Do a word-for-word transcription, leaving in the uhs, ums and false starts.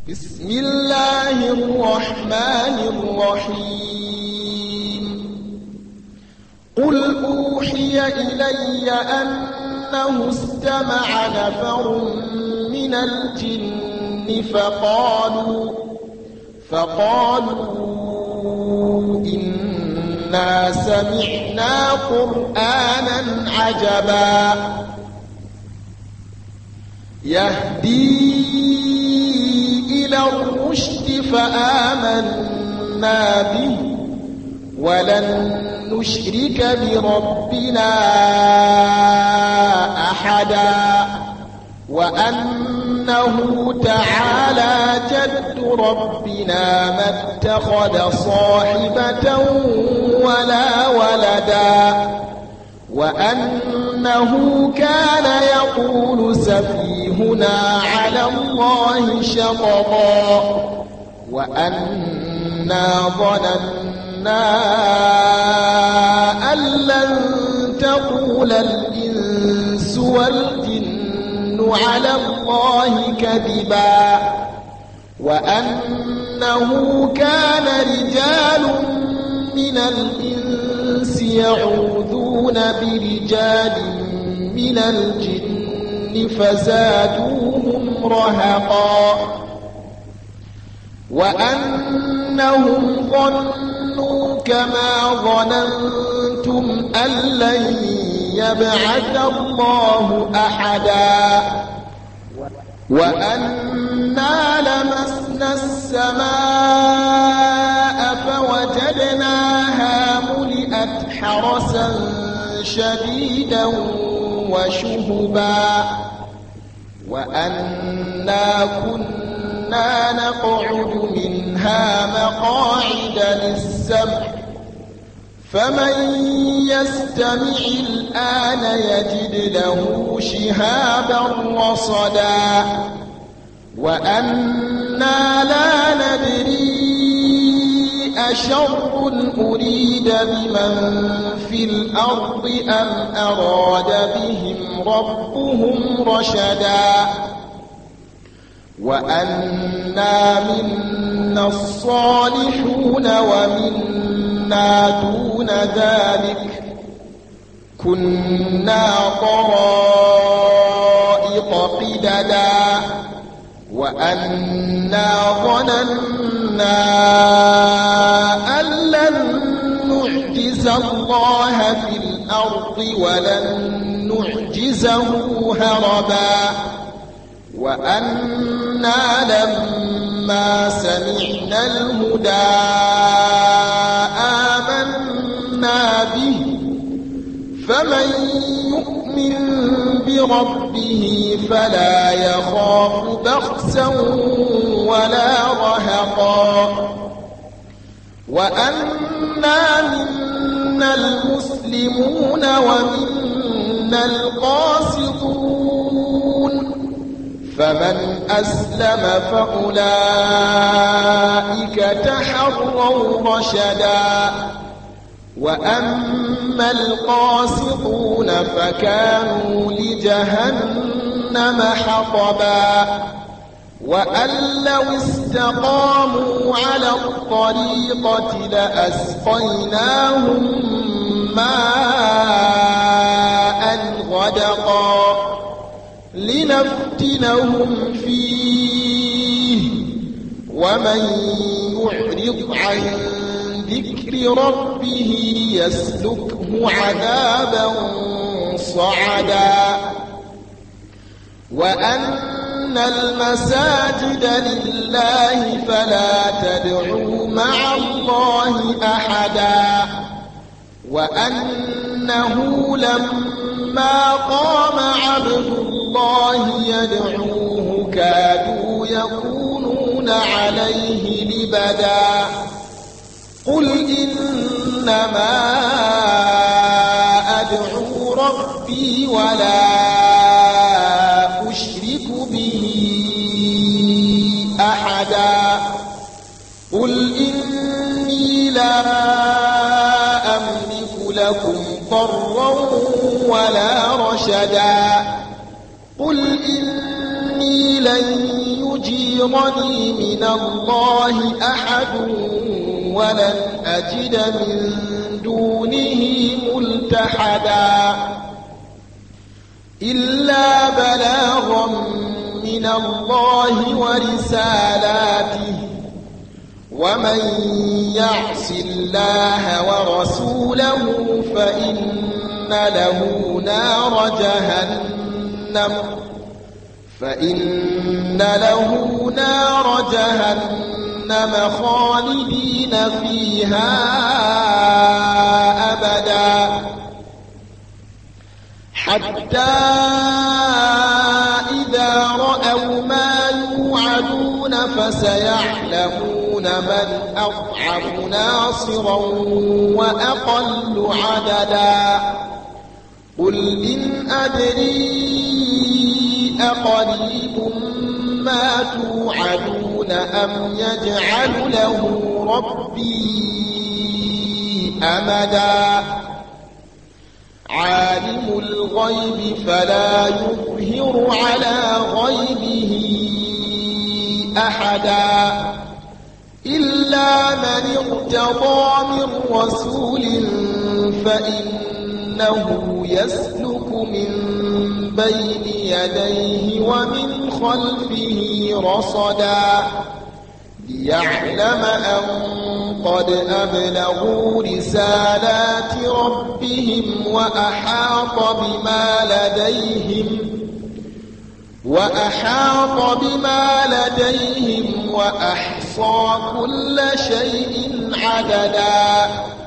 بسم الله الرحمن الرحيم قل أوحي إلي أنه استمع نفر من الجن فقالوا فقالوا إنا سمعنا قرآنا عجبا يهدي إلى الرشد فآمنا به ولن نشرك بربنا أحدا وأنه تعالى جد ربنا ما اتخذ صاحبة ولا ولدا وأنه كان يقول سفيهنا على الله شططا وأنا ظننا أن لن تقول الإنس والجن على الله كذبا وأنه كان رجال من الإنس يعوذون برجال من الجن فزادوهم رهقا وأنهم ظنوا كما ظننتم أن لن يبعث الله أحدا وأنا لمسنا السماء فوجدناها ملئت حرسا شديدا وشهبا وأنا كنا نقعد منها مقاعد للسمع فمن يستمع الآن يجد له شهابا رصدا وأنا لا ندري أشر أريد بمن في الأرض أم أراد بهم ربهم رشدا وأنا منا الصالحون ومنا دون ذلك كنا طرائق قددا وأنا ظننا أن لن نعجز الله في الأرض ولن نعجزه هربا وأنا لما سمعنا الهدى آمنا به فمن يؤمن بربه فلا يخاف بخسا ولا رهقا وأنا منا المسلمون ومنا القاسطون فمن أسلم فأولئك تحروا رشدا وأما القاسطون فكانوا لجهنم حطبا وأن لو استقاموا على الطريقة لأسقيناهم ماء غدقا لنفتنهم فيه ومن يعرض عن ذكر ربه يسلكه عذابا صعدا وأن المساجد لله فلا تدعوا مع الله أحدا وأنه لما قام عبد الله يدعوه كادوا يكونون عليه لبدا قل إنما أدعو ربي ولا أشرك به أحدا قل إني لا أملك لكم ضرا ولا رشدا قل إني لن يجيرني من الله أحد ولن أجد من دونه ملتحدا إلا بلاغا من الله ورسالاته ومن يعص الله ورسوله فإن له نار جهنم فإن له نار جهنم خالدين فيها أبدا حتى إذا رأوا ما يوعدون فسيعلمون من أضعف ناصرا وأقل عددا قل إن أدري أقريب ما توعدون أم يجعل له ربي أمدا عالم الغيب فلا يظهر على غيبه أحدا إلا من ارتضى من رسول فإنه يسلك من بين يديه ومن خلفه رصدا ليعلم أن قد أبلغوا رسالات ربهم وأحاط بما لديهم وأحاط بما لديهم وأحصى كل شيء عددا